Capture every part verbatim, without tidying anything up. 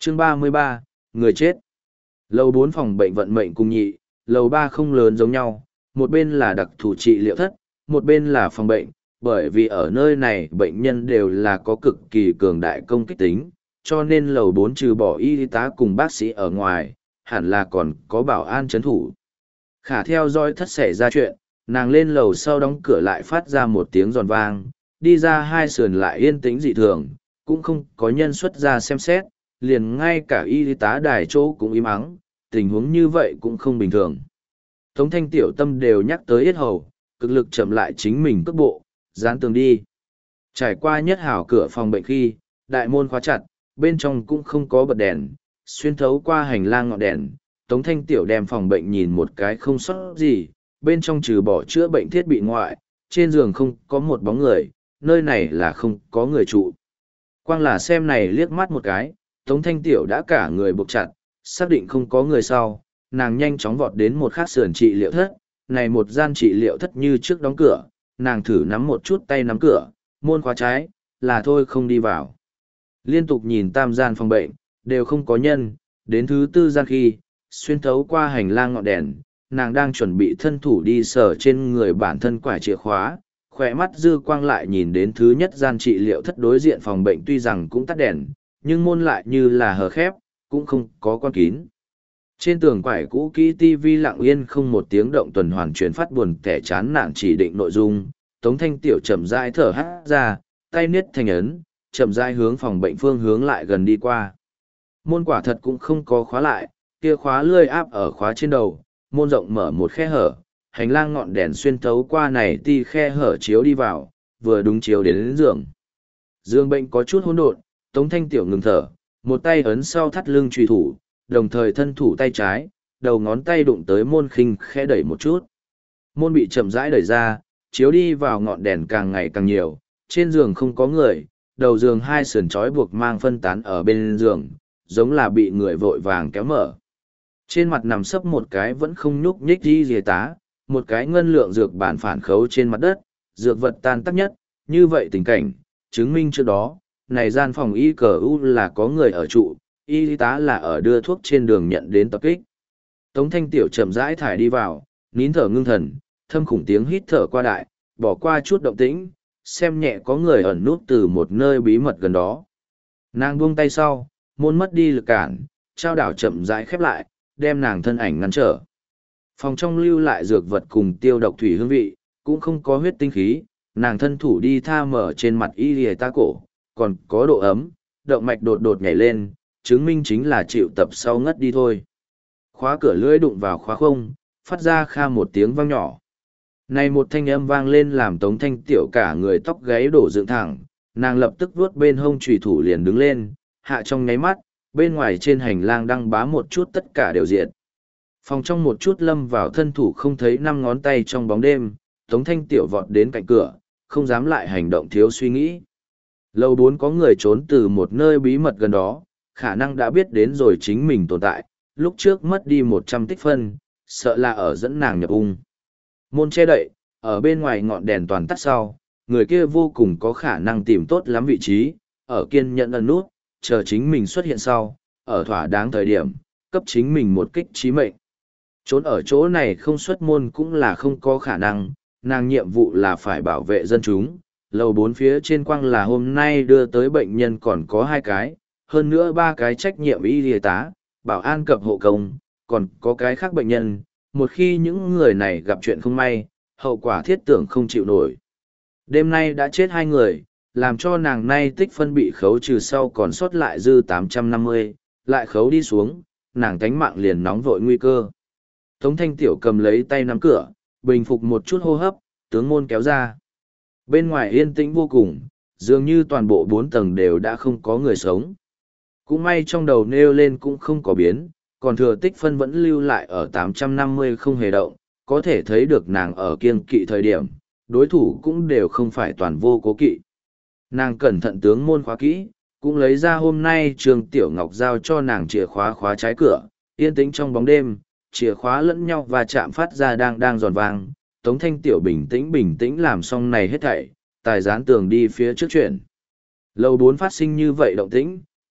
Chương ba mươi ba, người chết. Lầu bốn phòng bệnh vận mệnh cùng nhị, lầu ba không lớn giống nhau, một bên là đặc thù trị liệu thất, một bên là phòng bệnh, bởi vì ở nơi này bệnh nhân đều là có cực kỳ cường đại công kích tính, cho nên lầu bốn trừ bỏ y tá cùng bác sĩ ở ngoài, hẳn là còn có bảo an chấn thủ. Khả theo dõi thất xảy ra chuyện, nàng lên lầu sau đóng cửa lại phát ra một tiếng giòn vang, đi ra hai sườn lại yên tĩnh dị thường, cũng không có nhân xuất ra xem xét, liền ngay cả y tá đài chỗ cũng im ắng, tình huống như vậy cũng không bình thường. Tống Thanh tiểu tâm đều nhắc tới yết hầu, cực lực chậm lại chính mình cước bộ, dán tường đi. Trải qua nhất hảo cửa phòng bệnh khi, đại môn khóa chặt, bên trong cũng không có bật đèn, xuyên thấu qua hành lang ngọn đèn, Tống Thanh tiểu đem phòng bệnh nhìn một cái không sót gì, bên trong trừ bỏ chữa bệnh thiết bị ngoại, trên giường không có một bóng người, nơi này là không có người trụ. Quang là xem này liếc mắt một cái, Tống Thanh tiểu đã cả người buộc chặt, xác định không có người sau, nàng nhanh chóng vọt đến một khác sườn trị liệu thất, này một gian trị liệu thất như trước đóng cửa, nàng thử nắm một chút tay nắm cửa, môn khóa trái, là thôi không đi vào. Liên tục nhìn tam gian phòng bệnh, đều không có nhân, đến thứ tư gian khi, xuyên thấu qua hành lang ngọn đèn, nàng đang chuẩn bị thân thủ đi sờ trên người bản thân quải chìa khóa, khỏe mắt dư quang lại nhìn đến thứ nhất gian trị liệu thất đối diện phòng bệnh tuy rằng cũng tắt đèn, nhưng môn lại như là hờ khép, cũng không có quan kín. Trên tường quải cũ kỹ tivi lặng yên không một tiếng động tuần hoàn truyền phát buồn kẻ chán nản chỉ định nội dung, Tống Thanh tiểu chậm rãi thở hắt ra, tay niết thành ấn, chậm rãi hướng phòng bệnh phương hướng lại gần đi qua. Môn quả thật cũng không có khóa lại, kia khóa lươi áp ở khóa trên đầu, môn rộng mở một khe hở, hành lang ngọn đèn xuyên thấu qua này ti khe hở chiếu đi vào, vừa đúng chiếu đến, đến giường. Giường bệnh có chút hỗn độn, Tống Thanh tiểu ngừng thở, một tay ấn sau thắt lưng truy thủ, đồng thời thân thủ tay trái, đầu ngón tay đụng tới môn khinh khẽ đẩy một chút. Môn bị chậm rãi đẩy ra, chiếu đi vào ngọn đèn càng ngày càng nhiều, trên giường không có người, đầu giường hai sườn trói buộc mang phân tán ở bên giường, giống là bị người vội vàng kéo mở. Trên mặt nằm sấp một cái vẫn không nhúc nhích đi dìa tá, một cái ngân lượng dược bản phản khấu trên mặt đất, dược vật tan tác nhất, như vậy tình cảnh, chứng minh trước đó, này gian phòng y cờ u là có người ở trụ, y tá là ở đưa thuốc trên đường nhận đến tập kích. Tống Thanh tiểu chậm rãi thải đi vào, nín thở ngưng thần, thâm khủng tiếng hít thở qua đại, bỏ qua chút động tĩnh, xem nhẹ có người ẩn nút từ một nơi bí mật gần đó. Nàng buông tay sau, môn mất đi lực cản, trao đảo chậm rãi khép lại, đem nàng thân ảnh ngăn trở. Phòng trong lưu lại dược vật cùng tiêu độc thủy hương vị, cũng không có huyết tinh khí, nàng thân thủ đi tha mở trên mặt y lìa ta cổ, còn có độ ấm, động mạch đột đột nhảy lên, chứng minh chính là chịu tập sau ngất đi thôi. Khóa cửa lưỡi đụng vào khóa không, phát ra kha một tiếng vang nhỏ. Này một thanh âm vang lên làm Tống Thanh tiểu cả người tóc gáy đổ dựng thẳng, nàng lập tức vuốt bên hông chùy thủ liền đứng lên, hạ trong nháy mắt, bên ngoài trên hành lang đăng bá một chút tất cả đều diệt. Phòng trong một chút lâm vào thân thủ không thấy năm ngón tay trong bóng đêm, Tống Thanh tiểu vọt đến cạnh cửa, không dám lại hành động thiếu suy nghĩ. Lầu bốn có người trốn từ một nơi bí mật gần đó, khả năng đã biết đến rồi chính mình tồn tại, lúc trước mất đi một trăm tích phân, sợ là ở dẫn nàng nhập ung. Môn che đậy, ở bên ngoài ngọn đèn toàn tắt sau, người kia vô cùng có khả năng tìm tốt lắm vị trí, ở kiên nhẫn ẩn nút, chờ chính mình xuất hiện sau, ở thỏa đáng thời điểm, cấp chính mình một kích chí mệnh. Trốn ở chỗ này không xuất môn cũng là không có khả năng, nàng nhiệm vụ là phải bảo vệ dân chúng. Lầu bốn phía trên quang là hôm nay đưa tới bệnh nhân còn có hai cái, hơn nữa ba cái trách nhiệm y y tá, bảo an cập hộ công, còn có cái khác bệnh nhân, một khi những người này gặp chuyện không may, hậu quả thiết tưởng không chịu nổi. Đêm nay đã chết hai người, làm cho nàng nay tích phân bị khấu trừ sau còn sót lại dư tám trăm năm mươi, lại khấu đi xuống, nàng tánh mạng liền nóng vội nguy cơ. Tống Thanh tiểu cầm lấy tay nắm cửa, bình phục một chút hô hấp, tướng môn kéo ra. Bên ngoài yên tĩnh vô cùng, dường như toàn bộ bốn tầng đều đã không có người sống. Cũng may trong đầu nêu lên cũng không có biến, còn thừa tích phân vẫn lưu lại ở tám trăm năm mươi không hề động, có thể thấy được nàng ở kiêng kỵ thời điểm, đối thủ cũng đều không phải toàn vô cố kỵ. Nàng cẩn thận tướng môn khóa kỹ, cũng lấy ra hôm nay Trường Tiểu Ngọc giao cho nàng chìa khóa khóa trái cửa, yên tĩnh trong bóng đêm, chìa khóa lẫn nhau và chạm phát ra đang đang giòn vang. Tống Thanh Tiểu bình tĩnh bình tĩnh làm xong này hết thảy, tài dán tường đi phía trước chuyển. Lầu bốn phát sinh như vậy động tĩnh,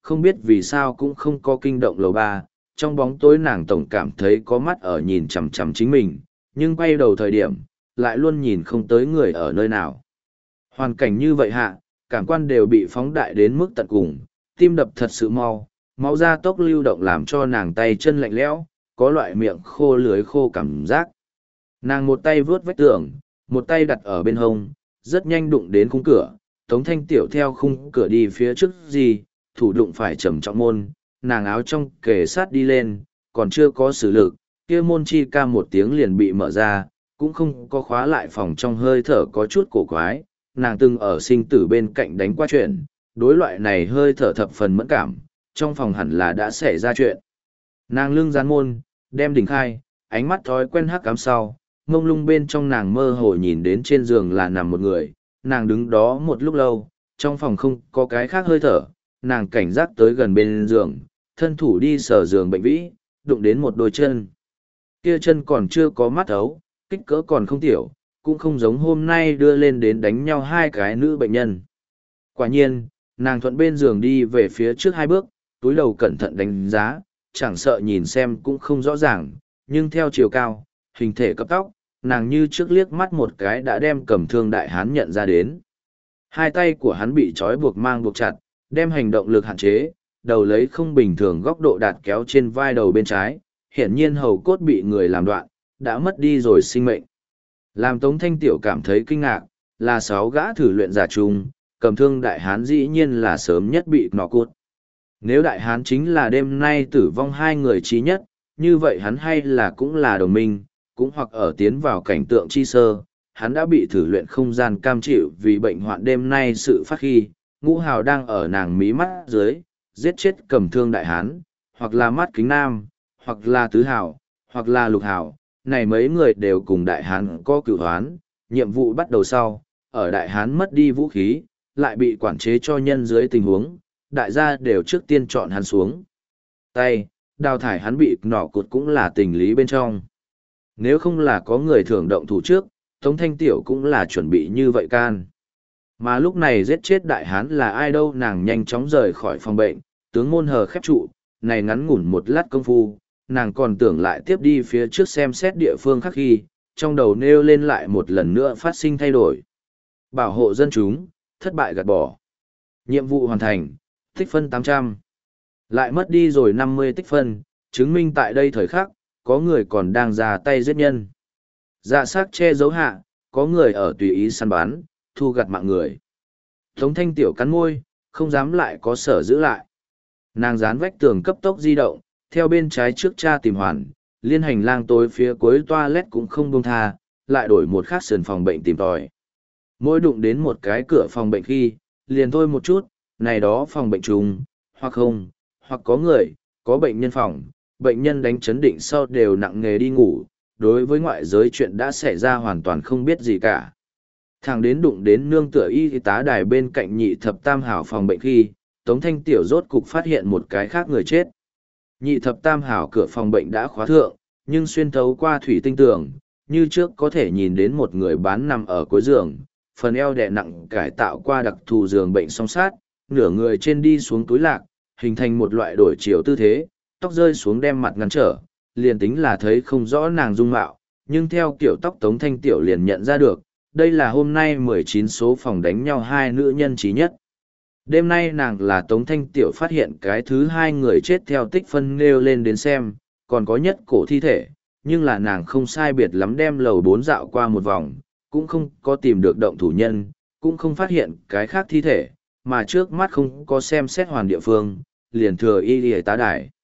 không biết vì sao cũng không có kinh động lầu ba. Trong bóng tối nàng tổng cảm thấy có mắt ở nhìn chằm chằm chính mình, nhưng quay đầu thời điểm, lại luôn nhìn không tới người ở nơi nào. Hoàn cảnh như vậy hạ, cảm quan đều bị phóng đại đến mức tận cùng, tim đập thật sự mau, máu da tốc lưu động làm cho nàng tay chân lạnh lẽo, có loại miệng khô lưới khô cảm giác. Nàng một tay vướt vách tường, một tay đặt ở bên hông, rất nhanh đụng đến khung cửa, Tống Thanh Tiểu theo khung cửa đi phía trước gì, thủ đụng phải trầm trọng môn, nàng áo trong kề sát đi lên, còn chưa có sử lực, kia môn chi ca một tiếng liền bị mở ra, cũng không có khóa lại phòng trong hơi thở có chút cổ quái, nàng từng ở sinh tử bên cạnh đánh qua chuyện, đối loại này hơi thở thập phần mẫn cảm, trong phòng hẳn là đã xảy ra chuyện. Nàng lưng dán môn, đem đỉnh khai, ánh mắt thói quen hắc ám sau, mông lung bên trong nàng mơ hồ nhìn đến trên giường là nằm một người, nàng đứng đó một lúc lâu, trong phòng không có cái khác hơi thở, nàng cảnh giác tới gần bên giường, thân thủ đi sờ giường bệnh vĩ, đụng đến một đôi chân. Kia chân còn chưa có mắt ấu, kích cỡ còn không tiểu, cũng không giống hôm nay đưa lên đến đánh nhau hai cái nữ bệnh nhân. Quả nhiên, nàng thuận bên giường đi về phía trước hai bước, túi đầu cẩn thận đánh giá, chẳng sợ nhìn xem cũng không rõ ràng, nhưng theo chiều cao, hình thể cấp tóc, nàng như trước liếc mắt một cái đã đem cầm thương đại hán nhận ra đến. Hai tay của hắn bị trói buộc mang buộc chặt, đem hành động lực hạn chế, đầu lấy không bình thường góc độ đạt kéo trên vai đầu bên trái, hiển nhiên hầu cốt bị người làm đoạn, đã mất đi rồi sinh mệnh. Làm Tống Thanh Tiểu cảm thấy kinh ngạc, là sáu gã thử luyện giả chung, cầm thương đại hán dĩ nhiên là sớm nhất bị nọ cốt. Nếu đại hán chính là đêm nay tử vong hai người trí nhất, như vậy hắn hay là cũng là đồng minh, cũng hoặc ở tiến vào cảnh tượng chi sơ, hắn đã bị thử luyện không gian cam chịu vì bệnh hoạn đêm nay sự phát khi, ngũ hào đang ở nàng mí mắt dưới, giết chết cầm thương đại hán, hoặc là mắt kính nam, hoặc là tứ hào, hoặc là lục hào, này mấy người đều cùng đại hán có cửu hoán, nhiệm vụ bắt đầu sau, ở đại hán mất đi vũ khí, lại bị quản chế cho nhân dưới tình huống, đại gia đều trước tiên chọn hắn xuống tay, đào thải hắn bị nỏ cột cũng là tình lý bên trong. Nếu không là có người thường động thủ trước, Tống Thanh Tiểu cũng là chuẩn bị như vậy can. Mà lúc này giết chết đại hán là ai đâu, nàng nhanh chóng rời khỏi phòng bệnh, tướng môn hờ khép trụ, này ngắn ngủn một lát công phu, nàng còn tưởng lại tiếp đi phía trước xem xét địa phương khác khi, trong đầu nêu lên lại một lần nữa phát sinh thay đổi. Bảo hộ dân chúng, thất bại gạt bỏ. Nhiệm vụ hoàn thành, tích phân tám trăm. Lại mất đi rồi năm mươi tích phân, chứng minh tại đây thời khắc, có người còn đang ra tay giết nhân. Dạ sát che giấu hạ, có người ở tùy ý săn bắn, thu gặt mạng người. Tống Thanh Tiểu cắn môi, không dám lại có sở giữ lại. Nàng dán vách tường cấp tốc di động, theo bên trái trước cha tìm hoàn, liên hành lang tối phía cuối toilet cũng không buông tha, lại đổi một khác sườn phòng bệnh tìm tòi. Mỗi đụng đến một cái cửa phòng bệnh khi, liền thôi một chút, này đó phòng bệnh trùng, hoặc không, hoặc có người, có bệnh nhân phòng, bệnh nhân đánh chấn định sau đều nặng nghề đi ngủ, đối với ngoại giới chuyện đã xảy ra hoàn toàn không biết gì cả. Thằng đến đụng đến nương tựa y tá đài bên cạnh nhị thập tam hảo phòng bệnh khi, Tống Thanh Tiểu rốt cục phát hiện một cái khác người chết. Nhị thập tam hảo cửa phòng bệnh đã khóa thượng, nhưng xuyên thấu qua thủy tinh tường, như trước có thể nhìn đến một người bán nằm ở cuối giường, phần eo đè nặng cải tạo qua đặc thù giường bệnh song sát, nửa người trên đi xuống túi lạc, hình thành một loại đổi chiều tư thế, tóc rơi xuống đem mặt ngăn trở, liền tính là thấy không rõ nàng dung mạo, nhưng theo kiểu tóc Tống Thanh Tiểu liền nhận ra được, đây là hôm nay mười chín số phòng đánh nhau hai nữ nhân trí nhất. Đêm nay nàng là Tống Thanh Tiểu phát hiện cái thứ hai người chết theo tích phân nêu lên đến xem, còn có nhất cổ thi thể, nhưng là nàng không sai biệt lắm đem lầu bốn dạo qua một vòng, cũng không có tìm được động thủ nhân, cũng không phát hiện cái khác thi thể, mà trước mắt không có xem xét hoàn địa phương, liền thừa y y tá đài.